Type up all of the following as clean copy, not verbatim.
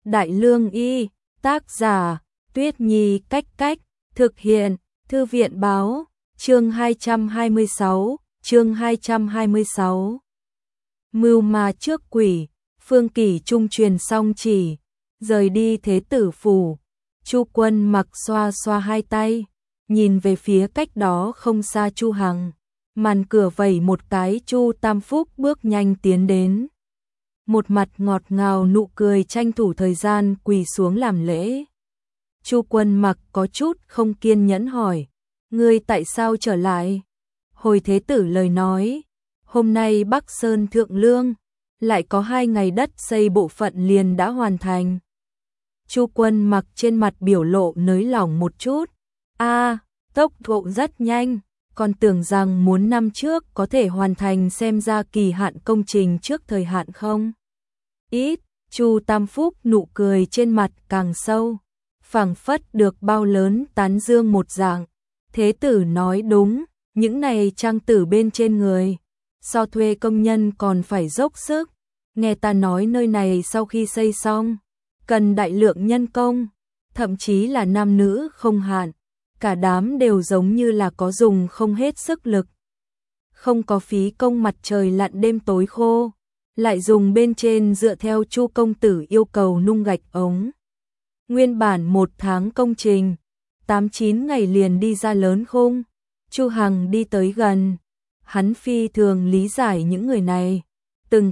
Đại Lương Y, tác giả, Tuyết Nhi Cách Cách, thực hiện, Thư viện Báo, chương 226, chương 226. Mưu ma trước quỷ, Phương Kỷ trung truyền xong chỉ, rời đi Thế Tử phủ. Chu Quân Mặc xoa xoa hai tay, nhìn về phía cách đó không xa Chu Hằng. Màn cửa vẩy một cái, Chu Tam Phúc bước nhanh tiến đến. Một mặt ngọt ngào nụ cười, tranh thủ thời gian quỳ xuống làm lễ. Chu Quân Mặc có chút không kiên nhẫn hỏi, ngươi tại sao trở lại? Hồi Thế Tử lời nói, hôm nay Bắc Sơn Thượng Lương, lại có 2 ngày đất xây bộ phận liền đã hoàn thành. Chu Quân Mặc trên mặt biểu lộ nới lỏng một chút. Tốc độ rất nhanh, còn tưởng rằng muốn năm trước có thể hoàn thành, xem ra kỳ hạn công trình trước thời hạn không? Ít, Chu Tam Phúc nụ cười trên mặt càng sâu, phảng phất được bao lớn tán dương một dạng. Thế Tử nói đúng, những này trang tử bên trên người, so thuê công nhân còn phải dốc sức. Nghe ta nói nơi này sau khi xây xong, cần đại lượng nhân công, thậm chí là nam nữ không hạn, cả đám đều giống như là có dùng không hết sức lực. Không có phí công mặt trời lặn đêm tối khô, lại dùng bên trên dựa theo Chu công tử yêu cầu nung gạch ống. Nguyên bản 1 tháng công trình, 8-9 ngày liền đi ra lớn khung. Chu Hằng đi tới gần, hắn phi thường lý giải những người này, từng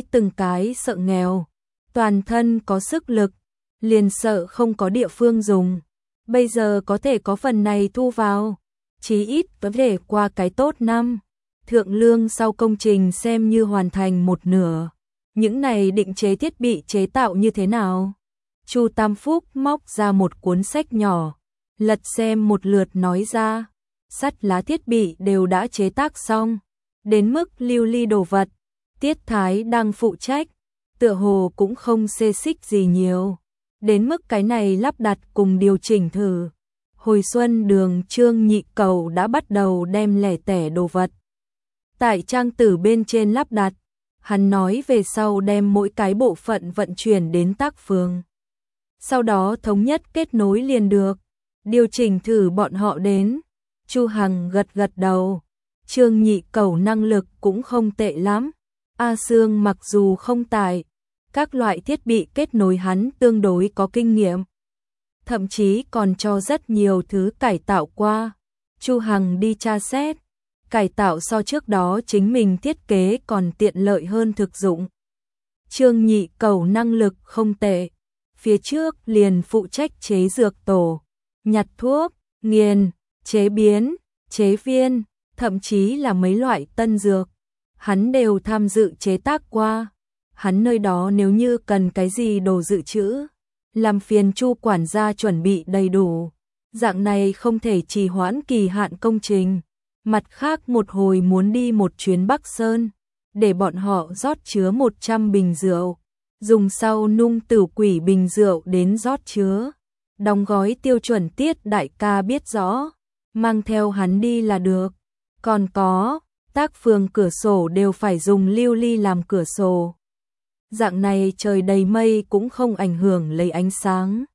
cái sợ nghèo, toàn thân có sức lực, liền sợ không có địa phương dùng. Bây giờ có thể có phần này thu vào, chí ít có thể qua cái tốt năm. Thượng Lương sau công trình xem như hoàn thành một nửa. Những này định chế thiết bị chế tạo như thế nào? Chu Tam Phúc móc ra một cuốn sách nhỏ, lật xem một lượt nói ra, sắt lá thiết bị đều đã chế tác xong, đến mức lưu ly đồ vật, Tiết Thái đang phụ trách, tựa hồ cũng không xê xích gì nhiều. Đến mức cái này lắp đặt cùng điều chỉnh thử. Hồi xuân đường Trương Nhị Cầu đã bắt đầu đem lẻ tẻ đồ vật tại trang tử bên trên lắp đặt. Hắn nói về sau đem mỗi cái bộ phận vận chuyển đến tác phường, sau đó thống nhất kết nối liền được. Điều chỉnh thử bọn họ đến. Chu Hằng gật đầu. Trương Nhị Cầu năng lực cũng không tệ lắm. A Sương mặc dù không tài, các loại thiết bị kết nối hắn tương đối có kinh nghiệm, thậm chí còn cho rất nhiều thứ cải tạo qua. Chu Hằng đi tra xét, cải tạo so trước đó chính mình thiết kế còn tiện lợi hơn thực dụng. Trương Nhị Cầu năng lực không tệ, phía trước liền phụ trách chế dược tổ, nhặt thuốc, nghiền, chế biến, chế viên, thậm chí là mấy loại tân dược, hắn đều tham dự chế tác qua. Hắn nơi đó nếu như cần cái gì đồ dự trữ, làm phiền Chu quản gia chuẩn bị đầy đủ. Dạng này không thể trì hoãn kỳ hạn công trình. Mặt khác một hồi muốn đi một chuyến Bắc Sơn, để bọn họ rót chứa 100 bình rượu, dùng sau nung tử quỷ bình rượu đến rót chứa. Đóng gói tiêu chuẩn Tiết đại ca biết rõ, mang theo hắn đi là được. Còn có, tác phường cửa sổ đều phải dùng lưu ly làm cửa sổ. Dạng này trời đầy mây cũng không ảnh hưởng lấy ánh sáng.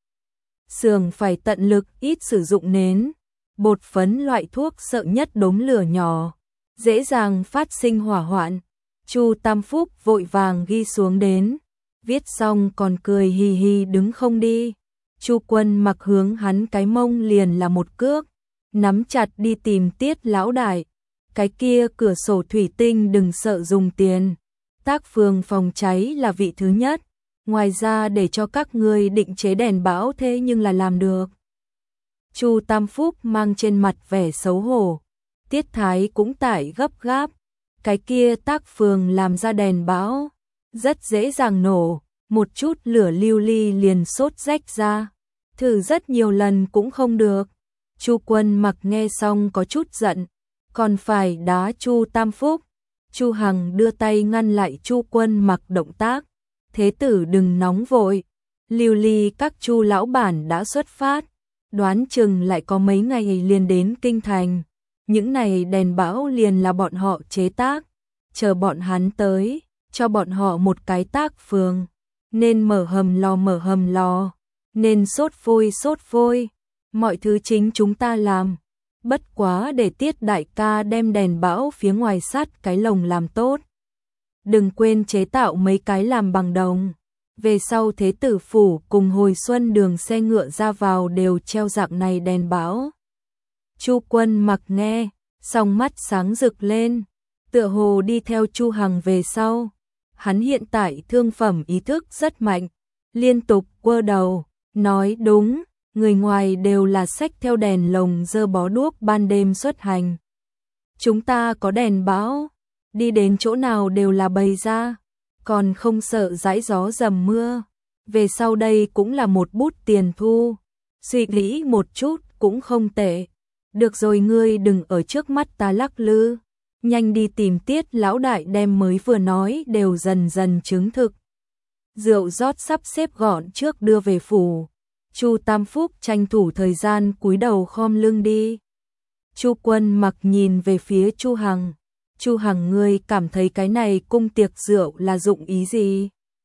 Xưởng phải tận lực ít sử dụng nến, bột phấn loại thuốc sợ nhất đốm lửa nhỏ, dễ dàng phát sinh hỏa hoạn. Chu Tam Phúc vội vàng ghi xuống đến, viết xong còn cười hì hì đứng không đi. Chu Quân Mặc hướng hắn cái mông liền là một cước, nắm chặt đi tìm Tiết lão đại. Cái kia cửa sổ thủy tinh đừng sợ dùng tiền. Tác phường phòng cháy là vị thứ nhất, ngoài ra để cho các ngươi định chế đèn bão thế nhưng là làm được. Chu Tam Phúc mang trên mặt vẻ xấu hổ. Tiết Thái cũng tải gấp gáp, cái kia tác phường làm ra đèn bão rất dễ dàng nổ, một chút lửa lưu ly liền sốt rách ra, thử rất nhiều lần cũng không được. Chu Quân Mặc nghe xong có chút giận, còn phải đá Chu Tam Phúc. Chu Hằng đưa tay ngăn lại Chu Quân Mặc động tác. Thế tử đừng nóng vội, lưu ly các Chu lão bản đã xuất phát, đoán chừng lại có mấy ngày liền đến kinh thành. Những này đèn bão liền là bọn họ chế tác, chờ bọn hắn tới, cho bọn họ một cái tác phường, nên mở hầm lò, nên sốt vôi, mọi thứ chính chúng ta làm. Bất quá để Tiết đại ca đem đèn bão phía ngoài sát cái lồng làm tốt. Đừng quên chế tạo mấy cái làm bằng đồng. Về sau Thế Tử phủ cùng Hồi Xuân đường xe ngựa ra vào đều treo dạng này đèn bão. Chu Quân Mặc nghe, song mắt sáng rực lên, tựa hồ đi theo Chu Hằng về sau. Hắn hiện tại thương phẩm ý thức rất mạnh, liên tục quơ đầu, nói đúng, người ngoài đều là xách theo đèn lồng dơ bó đuốc ban đêm xuất hành. Chúng ta có đèn bão, đi đến chỗ nào đều là bày ra, còn không sợ dãi gió dầm mưa. Về sau đây cũng là một bút tiền thu, suy nghĩ một chút cũng không tệ. Được rồi, ngươi đừng ở trước mắt ta lắc lư, nhanh đi tìm Tiết lão đại đem mới vừa nói đều dần dần chứng thực. Rượu rót sắp xếp gọn trước đưa về phủ. Chu Tam Phúc tranh thủ thời gian cúi đầu khom lưng đi. Chu Quân Mặc nhìn về phía Chu Hằng. Chu Hằng, ngươi cảm thấy cái này cung tiệc rượu là dụng ý gì?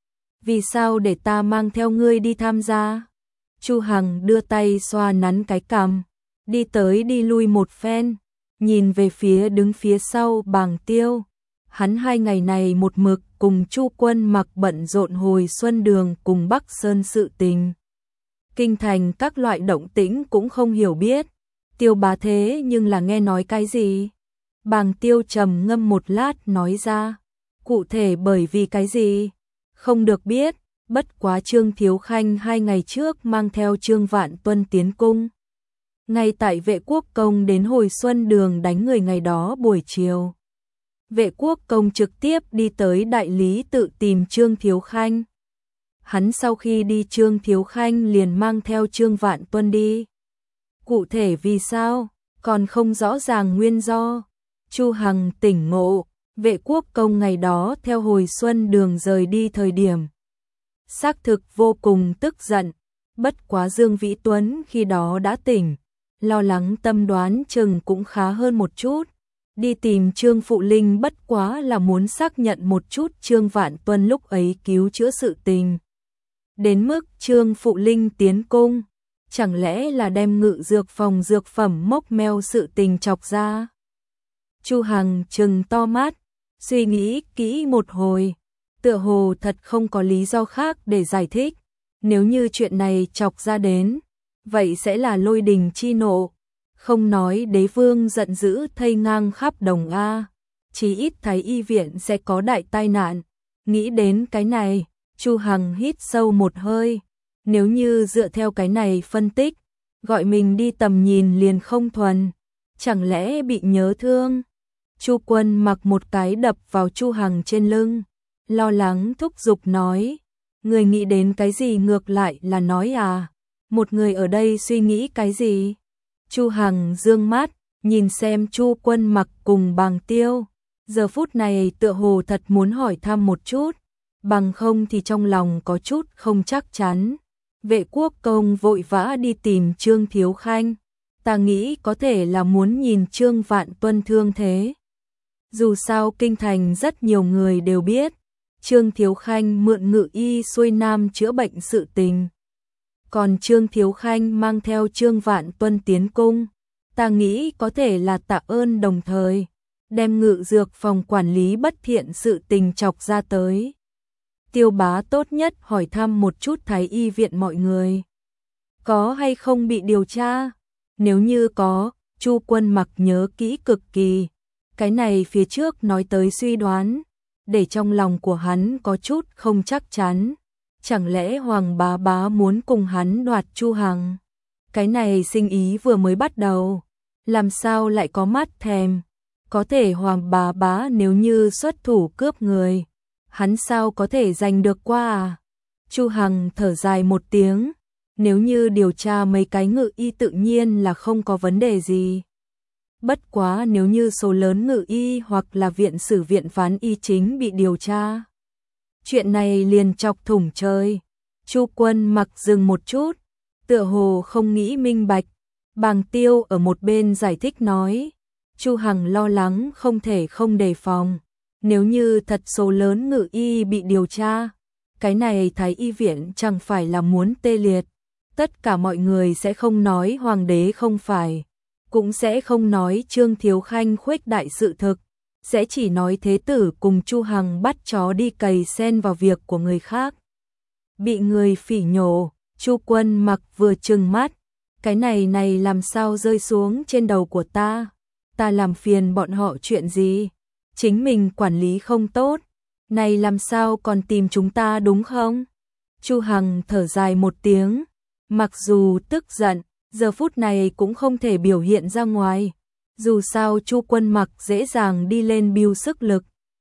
Vì sao để ta mang theo ngươi đi tham gia? Chu Hằng đưa tay xoa nắn cái cằm, đi tới đi lui một phen, nhìn về phía đứng phía sau Bàng Tiêu. Hắn 2 ngày này một mực cùng Chu Quân Mặc bận rộn Hồi Xuân đường cùng Bắc Sơn sự tình. Kinh thành các loại động tĩnh cũng không hiểu biết. Tiêu bá thế nhưng là nghe nói cái gì? Bàng Tiêu trầm ngâm một lát nói ra. Cụ thể bởi vì cái gì? Không được biết, bất quá Trương Thiếu Khanh 2 ngày trước mang theo Trương Vạn Tuân tiến cung. Ngay tại Vệ Quốc Công đến Hồi Xuân đường đánh người ngày đó buổi chiều. Vệ Quốc Công trực tiếp đi tới đại lý tự tìm Trương Thiếu Khanh. Hắn sau khi đi Trương Thiếu Khanh liền mang theo Trương Vạn Tuân đi. Cụ thể vì sao, còn không rõ ràng nguyên do. Chu Hằng tỉnh ngộ, Vệ Quốc Công ngày đó theo Hồi Xuân đường rời đi thời điểm. Xác thực vô cùng tức giận, bất quá Dương Vĩ Tuấn khi đó đã tỉnh, lo lắng tâm đoán chừng cũng khá hơn một chút. Đi tìm Trương Phụ Linh bất quá là muốn xác nhận một chút Trương Vạn Tuân lúc ấy cứu chữa sự tình. Đến mức Trương Phụ Linh tiến cung, chẳng lẽ là đem Ngự Dược phòng dược phẩm mốc meo sự tình chọc ra? Chu Hằng trừng to mắt, suy nghĩ kỹ một hồi, tựa hồ thật không có lý do khác để giải thích. Nếu như chuyện này chọc ra đến, vậy sẽ là lôi đình chi nộ. Không nói đế vương giận dữ thây ngang khắp đồng A, chí ít Thái y viện sẽ có đại tai nạn. Nghĩ đến cái này, Chu Hằng hít sâu một hơi. Nếu như dựa theo cái này phân tích, gọi mình đi tầm nhìn liền không thuần, chẳng lẽ bị nhớ thương? Chu Quân Mặc một cái đập vào Chu Hằng trên lưng, lo lắng thúc giục nói, người nghĩ đến cái gì ngược lại là nói à? Một người ở đây suy nghĩ cái gì? Chu Hằng dương mắt, nhìn xem Chu Quân Mặc cùng Bàng Tiêu, giờ phút này tựa hồ thật muốn hỏi thăm một chút, bằng không thì trong lòng có chút không chắc chắn. Vệ Quốc Công vội vã đi tìm Trương Thiếu Khanh, ta nghĩ có thể là muốn nhìn Trương Vạn Tuân thương thế. Dù sao kinh thành rất nhiều người đều biết, Trương Thiếu Khanh mượn Ngự y xuôi nam chữa bệnh sự tình. Còn Trương Thiếu Khanh mang theo Trương Vạn Tuân tiến cung, ta nghĩ có thể là tạ ơn đồng thời, đem Ngự Dược phòng quản lý bất thiện sự tình chọc ra tới. Tiêu bá tốt nhất hỏi thăm một chút Thái y viện mọi người. Có hay không bị điều tra? Nếu như có, Chu Quân Mặc nhớ kỹ cực kỳ. Cái này phía trước nói tới suy đoán, để trong lòng của hắn có chút không chắc chắn. Chẳng lẽ Hoàng bá bá muốn cùng hắn đoạt Chu Hằng? Cái này sinh ý vừa mới bắt đầu, làm sao lại có mắt thèm? Có thể Hoàng bá bá nếu như xuất thủ cướp người, hắn sao có thể giành được qua à? Chu Hằng thở dài một tiếng, nếu như điều tra mấy cái ngự y tự nhiên là không có vấn đề gì. Bất quá nếu như số lớn ngự y hoặc là viện sử viện phán y chính bị điều tra, chuyện này liền chọc thủng trời. Chu Quân Mặc dừng một chút, tựa hồ không nghĩ minh bạch. Bàng Tiêu ở một bên giải thích nói, Chu Hằng lo lắng không thể không đề phòng. Nếu như thật số lớn ngự y bị điều tra, cái này Thái y viện chẳng phải là muốn tê liệt. Tất cả mọi người sẽ không nói hoàng đế không phải, cũng sẽ không nói Trương Thiếu Khanh khuếch đại sự thực, sẽ chỉ nói thế tử cùng Chu Hằng bắt chó đi cày xen vào việc của người khác. Bị người phỉ nhổ, Chu Quân Mặc vừa trừng mắt, cái này làm sao rơi xuống trên đầu của ta? Ta làm phiền bọn họ chuyện gì? Chính mình quản lý không tốt, này làm sao còn tìm chúng ta đúng không? Chu Hằng thở dài một tiếng, mặc dù tức giận, giờ phút này cũng không thể biểu hiện ra ngoài. Dù sao Chu Quân Mặc dễ dàng đi lên biêu sức lực.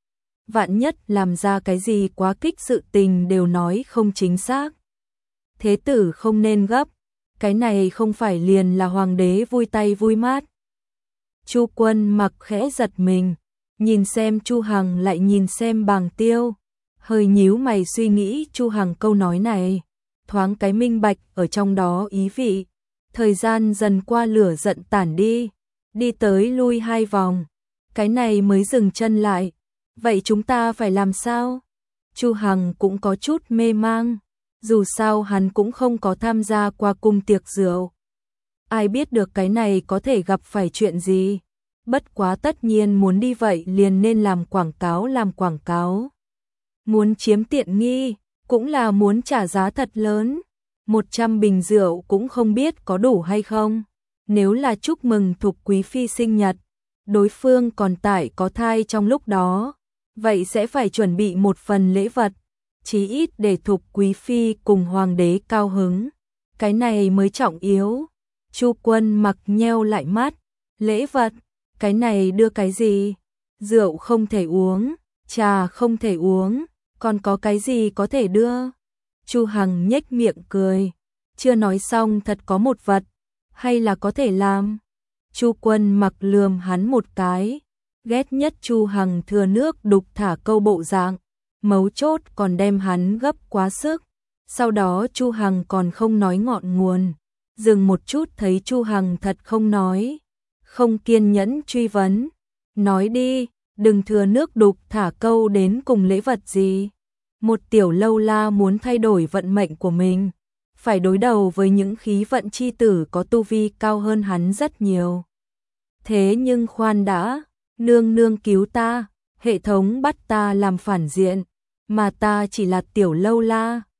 Vạn nhất làm ra cái gì quá kích sự tình đều nói không chính xác. Thế tử không nên gấp, cái này không phải liền là hoàng đế vui tay vui mát. Chu Quân Mặc khẽ giật mình, nhìn xem Chu Hằng lại nhìn xem Bàng Tiêu, hơi nhíu mày suy nghĩ Chu Hằng câu nói này, thoáng cái minh bạch ở trong đó ý vị. Thời gian dần qua lửa giận tản đi, đi tới lui 2 vòng, cái này mới dừng chân lại. Vậy chúng ta phải làm sao? Chu Hằng cũng có chút mê mang, dù sao hắn cũng không có tham gia qua cung tiệc rượu. Ai biết được cái này có thể gặp phải chuyện gì? Bất quá tất nhiên muốn đi vậy liền nên làm quảng cáo. Muốn chiếm tiện nghi, cũng là muốn trả giá thật lớn. 100 bình rượu cũng không biết có đủ hay không. Nếu là chúc mừng Thục Quý Phi sinh nhật, đối phương còn tại có thai trong lúc đó, vậy sẽ phải chuẩn bị một phần lễ vật, chí ít để Thục Quý Phi cùng Hoàng đế cao hứng. Cái này mới trọng yếu. Chu Quân Mặc nheo lại mắt, lễ vật, cái này đưa cái gì? Rượu không thể uống, trà không thể uống, còn có cái gì có thể đưa? Chu Hằng nhếch miệng cười, chưa nói xong thật có một vật, hay là có thể làm. Chu Quân Mặc lườm hắn một cái, ghét nhất Chu Hằng thừa nước đục thả câu bộ dạng, mấu chốt còn đem hắn gấp quá sức. Sau đó Chu Hằng còn không nói ngọn nguồn, dừng một chút thấy Chu Hằng thật không nói, không kiên nhẫn truy vấn, nói đi, đừng thừa nước đục thả câu đến cùng lễ vật gì. Một tiểu lâu la muốn thay đổi vận mệnh của mình, phải đối đầu với những khí vận chi tử có tu vi cao hơn hắn rất nhiều. Thế nhưng khoan đã, nương nương cứu ta, hệ thống bắt ta làm phản diện, mà ta chỉ là tiểu lâu la.